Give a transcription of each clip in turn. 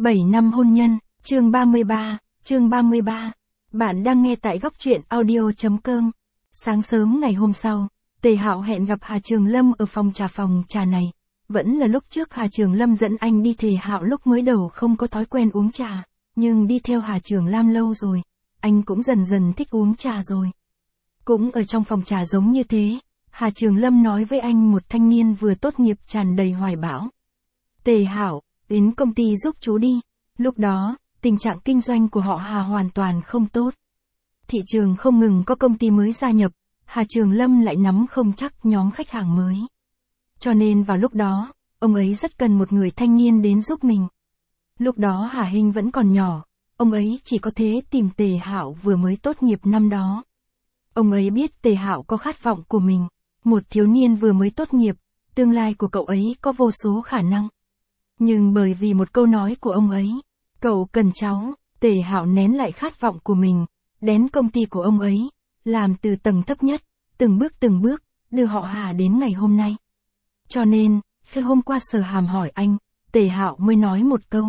7 năm hôn nhân, chương 33. Bạn đang nghe tại góc truyện audio.com. Sáng sớm ngày hôm sau, Tề Hạo hẹn gặp Hà Trường Lâm ở phòng trà này. Vẫn là lúc trước Hà Trường Lâm dẫn anh đi. Tề Hạo lúc mới đầu không có thói quen uống trà, nhưng đi theo Hà Trường Lâm lâu rồi, anh cũng dần dần thích uống trà rồi. Cũng ở trong phòng trà giống như thế, Hà Trường Lâm nói với anh, một thanh niên vừa tốt nghiệp tràn đầy hoài bão. Tề Hạo, đến công ty giúp chú đi. Lúc đó, tình trạng kinh doanh của họ Hà hoàn toàn không tốt. Thị trường không ngừng có công ty mới gia nhập, Hà Trường Lâm lại nắm không chắc nhóm khách hàng mới. Cho nên vào lúc đó, ông ấy rất cần một người thanh niên đến giúp mình. Lúc đó Hà Hinh vẫn còn nhỏ, ông ấy chỉ có thế tìm Tề Hạo vừa mới tốt nghiệp năm đó. Ông ấy biết Tề Hạo có khát vọng của mình, một thiếu niên vừa mới tốt nghiệp, tương lai của cậu ấy có vô số khả năng. Nhưng bởi vì một câu nói của ông ấy, cậu cần cháu, Tề Hạo nén lại khát vọng của mình, đến công ty của ông ấy, làm từ tầng thấp nhất, từng bước, đưa họ Hà đến ngày hôm nay. Cho nên, khi hôm qua Sở Hàm hỏi anh, Tề Hạo mới nói một câu.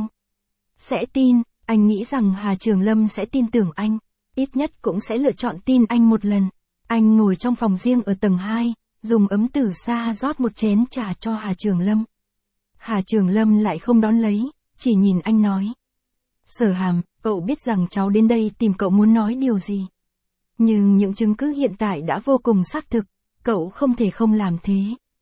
Sẽ tin, anh nghĩ rằng Hà Trường Lâm sẽ tin tưởng anh, ít nhất cũng sẽ lựa chọn tin anh một lần. Anh ngồi trong phòng riêng ở tầng 2, dùng ấm từ xa rót một chén trà cho Hà Trường Lâm. Hà Trường Lâm lại không đón lấy, chỉ nhìn anh nói. Sở Hàm, cậu biết rằng cháu đến đây tìm cậu muốn nói điều gì. Nhưng những chứng cứ hiện tại đã vô cùng xác thực, cậu không thể không làm thế.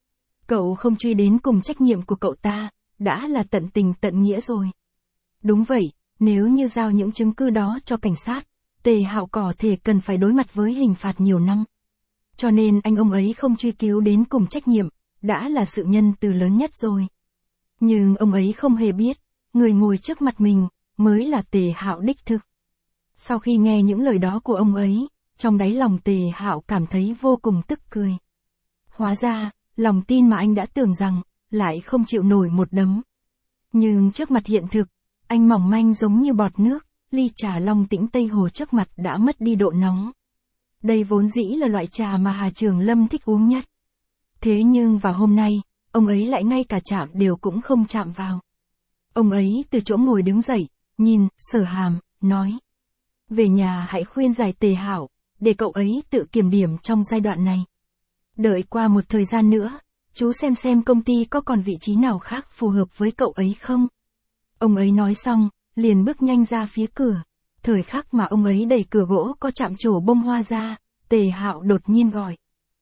Cậu không truy đến cùng trách nhiệm của cậu ta, đã là tận tình tận nghĩa rồi. Đúng vậy, nếu như giao những chứng cứ đó cho cảnh sát, Tề Hạo có thể cần phải đối mặt với hình phạt nhiều năm. Cho nên ông ấy không truy cứu đến cùng trách nhiệm, đã là sự nhân từ lớn nhất rồi. Nhưng ông ấy không hề biết, người ngồi trước mặt mình, mới là Tề Hạo đích thực. Sau khi nghe những lời đó của ông ấy, trong đáy lòng Tề Hạo cảm thấy vô cùng tức cười. Hóa ra, lòng tin mà anh đã tưởng rằng, lại không chịu nổi một đấm. Nhưng trước mặt hiện thực, anh mỏng manh giống như bọt nước, ly trà Long Tĩnh Tây Hồ trước mặt đã mất đi độ nóng. Đây vốn dĩ là loại trà mà Hà Trường Lâm thích uống nhất. Thế nhưng vào hôm nay, ông ấy lại ngay cả chạm đều cũng không chạm vào. Ông ấy từ chỗ ngồi đứng dậy, nhìn Sở Hàm, nói. Về nhà hãy khuyên giải Tề Hạo, để cậu ấy tự kiểm điểm trong giai đoạn này. Đợi qua một thời gian nữa, chú xem công ty có còn vị trí nào khác phù hợp với cậu ấy không. Ông ấy nói xong, liền bước nhanh ra phía cửa. Thời khắc mà ông ấy đẩy cửa gỗ có chạm trổ bông hoa ra, Tề Hạo đột nhiên gọi.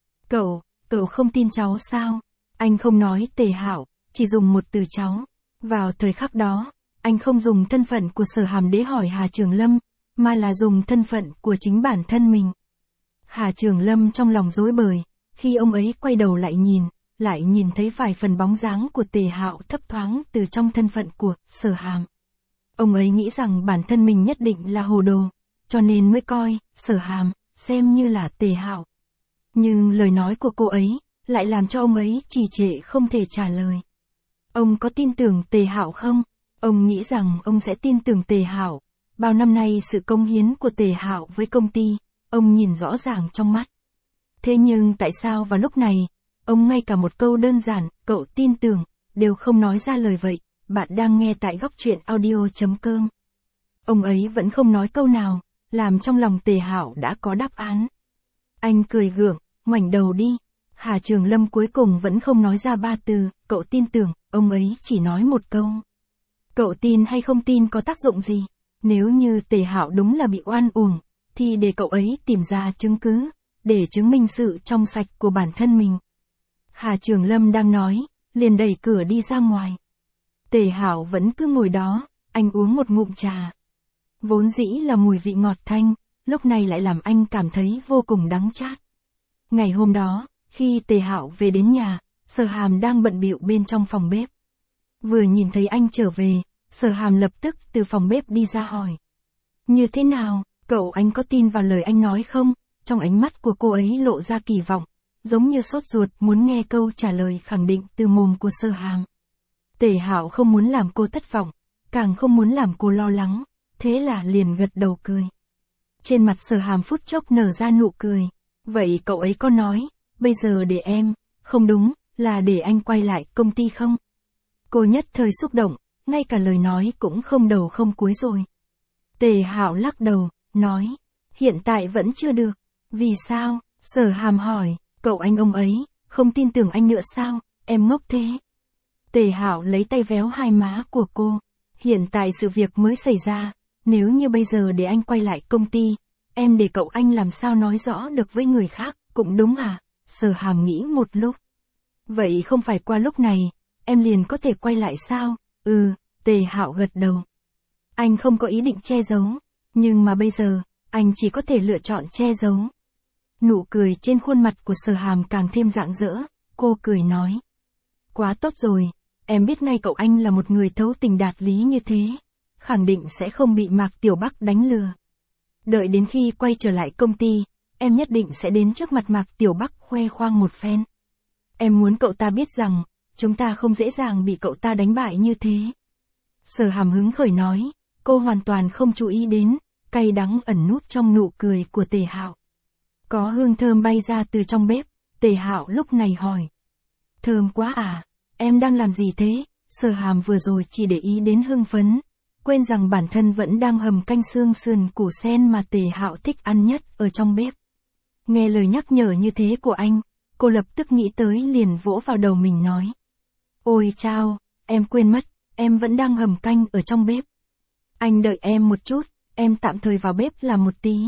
Cậu không tin cháu sao? Anh không nói Tề Hạo, chỉ dùng một từ cháu. Vào thời khắc đó, anh không dùng thân phận của Sở Hàm để hỏi Hà Trường Lâm, mà là dùng thân phận của chính bản thân mình. Hà Trường Lâm trong lòng rối bời, khi ông ấy quay đầu lại nhìn thấy vài phần bóng dáng của Tề Hạo thấp thoáng từ trong thân phận của Sở Hàm. Ông ấy nghĩ rằng bản thân mình nhất định là hồ đồ, cho nên mới coi Sở Hàm xem như là Tề Hạo. Nhưng lời nói của cô ấy lại làm cho ông ấy trì trệ không thể trả lời. Ông có tin tưởng Tề Hạo không? Ông nghĩ rằng ông sẽ tin tưởng Tề Hạo. Bao năm nay sự cống hiến của Tề Hạo với công ty, ông nhìn rõ ràng trong mắt. Thế nhưng tại sao vào lúc này, ông ngay cả một câu đơn giản, cậu tin tưởng, đều không nói ra lời vậy? Bạn đang nghe tại góc truyện audio.com. Ông ấy vẫn không nói câu nào, làm trong lòng Tề Hạo đã có đáp án. Anh cười gượng, ngoảnh đầu đi. Hà Trường Lâm cuối cùng vẫn không nói ra 3 từ, cậu tin tưởng, ông ấy chỉ nói một câu. Cậu tin hay không tin có tác dụng gì? Nếu như Tề Hạo đúng là bị oan uổng, thì để cậu ấy tìm ra chứng cứ, để chứng minh sự trong sạch của bản thân mình. Hà Trường Lâm đang nói, liền đẩy cửa đi ra ngoài. Tề Hạo vẫn cứ ngồi đó, anh uống một ngụm trà. Vốn dĩ là mùi vị ngọt thanh, lúc này lại làm anh cảm thấy vô cùng đắng chát. Ngày hôm đó, khi Tề Hạo về đến nhà, Sở Hàm đang bận bịu bên trong phòng bếp. Vừa nhìn thấy anh trở về, Sở Hàm lập tức từ phòng bếp đi ra hỏi. Như thế nào, anh có tin vào lời anh nói không? Trong ánh mắt của cô ấy lộ ra kỳ vọng, giống như sốt ruột muốn nghe câu trả lời khẳng định từ mồm của Sở Hàm. Tề Hạo không muốn làm cô thất vọng, càng không muốn làm cô lo lắng, thế là liền gật đầu cười. Trên mặt Sở Hàm phút chốc nở ra nụ cười. Vậy cậu ấy có nói, bây giờ để em, không đúng, là để anh quay lại công ty không? Cô nhất thời xúc động, ngay cả lời nói cũng không đầu không cuối rồi. Tề Hạo lắc đầu, nói, hiện tại vẫn chưa được. Vì sao? Sở Hàm hỏi, cậu anh ông ấy, không tin tưởng anh nữa sao, em ngốc thế. Tề Hạo lấy tay véo hai má của cô, hiện tại sự việc mới xảy ra, nếu như bây giờ để anh quay lại công ty, em để cậu anh làm sao nói rõ được với người khác, cũng đúng à, Sở Hàm nghĩ một lúc. Vậy không phải qua lúc này, em liền có thể quay lại sao? Tề Hạo gật đầu. Anh không có ý định che giấu, nhưng mà bây giờ, anh chỉ có thể lựa chọn che giấu. Nụ cười trên khuôn mặt của Sở Hàm càng thêm rạng rỡ, cô cười nói. Quá tốt rồi, em biết ngay cậu anh là một người thấu tình đạt lý như thế, khẳng định sẽ không bị Mạc Tiểu Bắc đánh lừa. Đợi đến khi quay trở lại công ty, em nhất định sẽ đến trước mặt Mạc Tiểu Bắc khoe khoang một phen. Em muốn cậu ta biết rằng, chúng ta không dễ dàng bị cậu ta đánh bại như thế. Sở Hàm hứng khởi nói, cô hoàn toàn không chú ý đến, cay đắng ẩn nút trong nụ cười của Tề Hạo. Có hương thơm bay ra từ trong bếp, Tề Hạo lúc này hỏi. Thơm quá à, em đang làm gì thế? Sở Hàm vừa rồi chỉ để ý đến hưng phấn, quên rằng bản thân vẫn đang hầm canh xương sườn củ sen mà Tề Hạo thích ăn nhất ở trong bếp. Nghe lời nhắc nhở như thế của anh, cô lập tức nghĩ tới liền vỗ vào đầu mình nói. Ôi chao, em quên mất, em vẫn đang hầm canh ở trong bếp. Anh đợi em một chút, em tạm thời vào bếp làm một tí.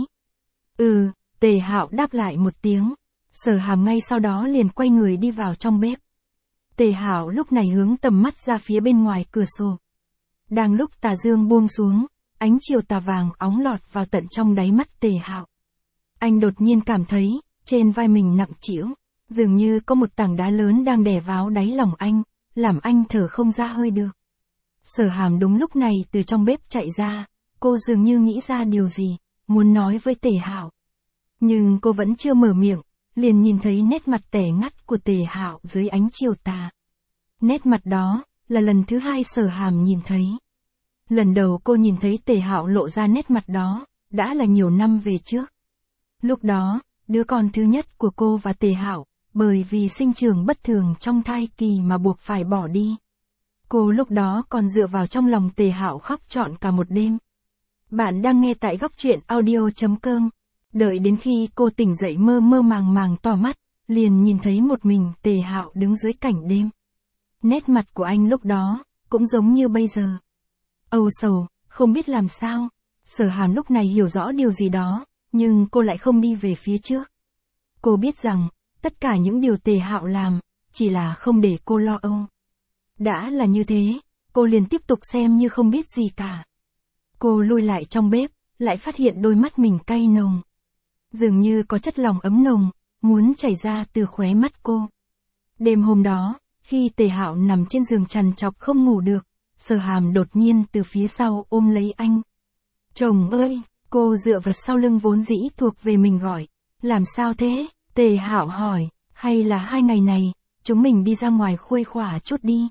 Tề Hạo đáp lại một tiếng. Sở Hàm ngay sau đó liền quay người đi vào trong bếp. Tề Hạo lúc này hướng tầm mắt ra phía bên ngoài cửa sổ. Đang lúc tà dương buông xuống, ánh chiều tà vàng óng lọt vào tận trong đáy mắt Tề Hạo. Anh đột nhiên cảm thấy, trên vai mình nặng trĩu, dường như có một tảng đá lớn đang đè vào đáy lòng anh, làm anh thở không ra hơi được. Sở Hàm đúng lúc này từ trong bếp chạy ra, cô dường như nghĩ ra điều gì, muốn nói với Tề Hạo. Nhưng cô vẫn chưa mở miệng, liền nhìn thấy nét mặt tẻ ngắt của Tề Hạo dưới ánh chiều tà. Nét mặt đó, là lần thứ hai Sở Hàm nhìn thấy. Lần đầu cô nhìn thấy Tề Hạo lộ ra nét mặt đó, đã là nhiều năm về trước. Lúc đó, đứa con thứ nhất của cô và Tề Hạo, bởi vì sinh trưởng bất thường trong thai kỳ mà buộc phải bỏ đi. Cô lúc đó còn dựa vào trong lòng Tề Hạo khóc trọn cả một đêm. Bạn đang nghe tại góc truyện audio.com. Đợi đến khi cô tỉnh dậy mơ mơ màng màng tỏ mắt, liền nhìn thấy một mình Tề Hạo đứng dưới cảnh đêm. Nét mặt của anh lúc đó, cũng giống như bây giờ. Âu sầu, không biết làm sao. Sở Hàm lúc này hiểu rõ điều gì đó, nhưng cô lại không đi về phía trước. Cô biết rằng, tất cả những điều Tề Hạo làm, chỉ là không để cô lo âu. Đã là như thế, cô liền tiếp tục xem như không biết gì cả. Cô lui lại trong bếp, lại phát hiện đôi mắt mình cay nồng. Dường như có chất lỏng ấm nồng, muốn chảy ra từ khóe mắt cô. Đêm hôm đó, khi Tề Hạo nằm trên giường trằn trọc không ngủ được, Sở Hàm đột nhiên từ phía sau ôm lấy anh. Chồng ơi, cô dựa vào sau lưng vốn dĩ thuộc về mình gọi. Làm sao thế? Tề Hạo hỏi, hay là 2 ngày này, chúng mình đi ra ngoài khuây khỏa chút đi.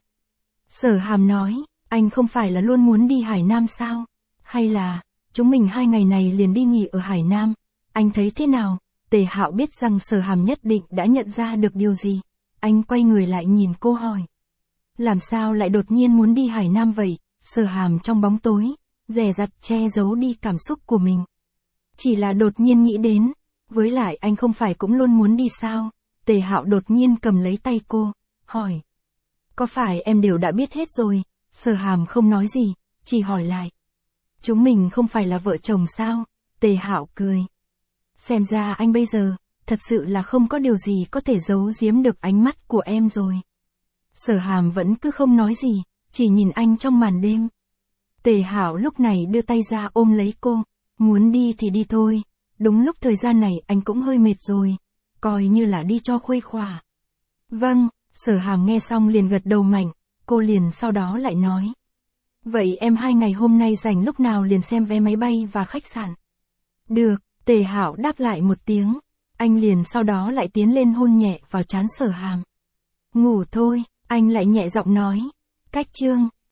Sở Hàm nói, anh không phải là luôn muốn đi Hải Nam sao? Hay là, chúng mình 2 ngày này liền đi nghỉ ở Hải Nam? Anh thấy thế nào? Tề Hạo biết rằng Sở Hàm nhất định đã nhận ra được điều gì. Anh quay người lại nhìn cô hỏi. Làm sao lại đột nhiên muốn đi Hải Nam vậy? Sở Hàm trong bóng tối, dè dặt che giấu đi cảm xúc của mình. Chỉ là đột nhiên nghĩ đến, với lại anh không phải cũng luôn muốn đi sao? Tề Hạo đột nhiên cầm lấy tay cô, hỏi. Có phải em đều đã biết hết rồi? Sở Hàm không nói gì, chỉ hỏi lại. Chúng mình không phải là vợ chồng sao? Tề Hạo cười. Xem ra anh bây giờ, thật sự là không có điều gì có thể giấu giếm được ánh mắt của em rồi. Sở Hàm vẫn cứ không nói gì, chỉ nhìn anh trong màn đêm. Tề Hạo lúc này đưa tay ra ôm lấy cô, muốn đi thì đi thôi, đúng lúc thời gian này anh cũng hơi mệt rồi, coi như là đi cho khuây khỏa. Vâng, Sở Hàm nghe xong liền gật đầu mạnh, cô liền sau đó lại nói. Vậy em 2 ngày hôm nay rảnh lúc nào liền xem vé máy bay và khách sạn. Được, Tề Hạo đáp lại một tiếng, anh liền sau đó lại tiến lên hôn nhẹ vào trán Sở Hàm. Ngủ thôi, anh lại nhẹ giọng nói. Cách chương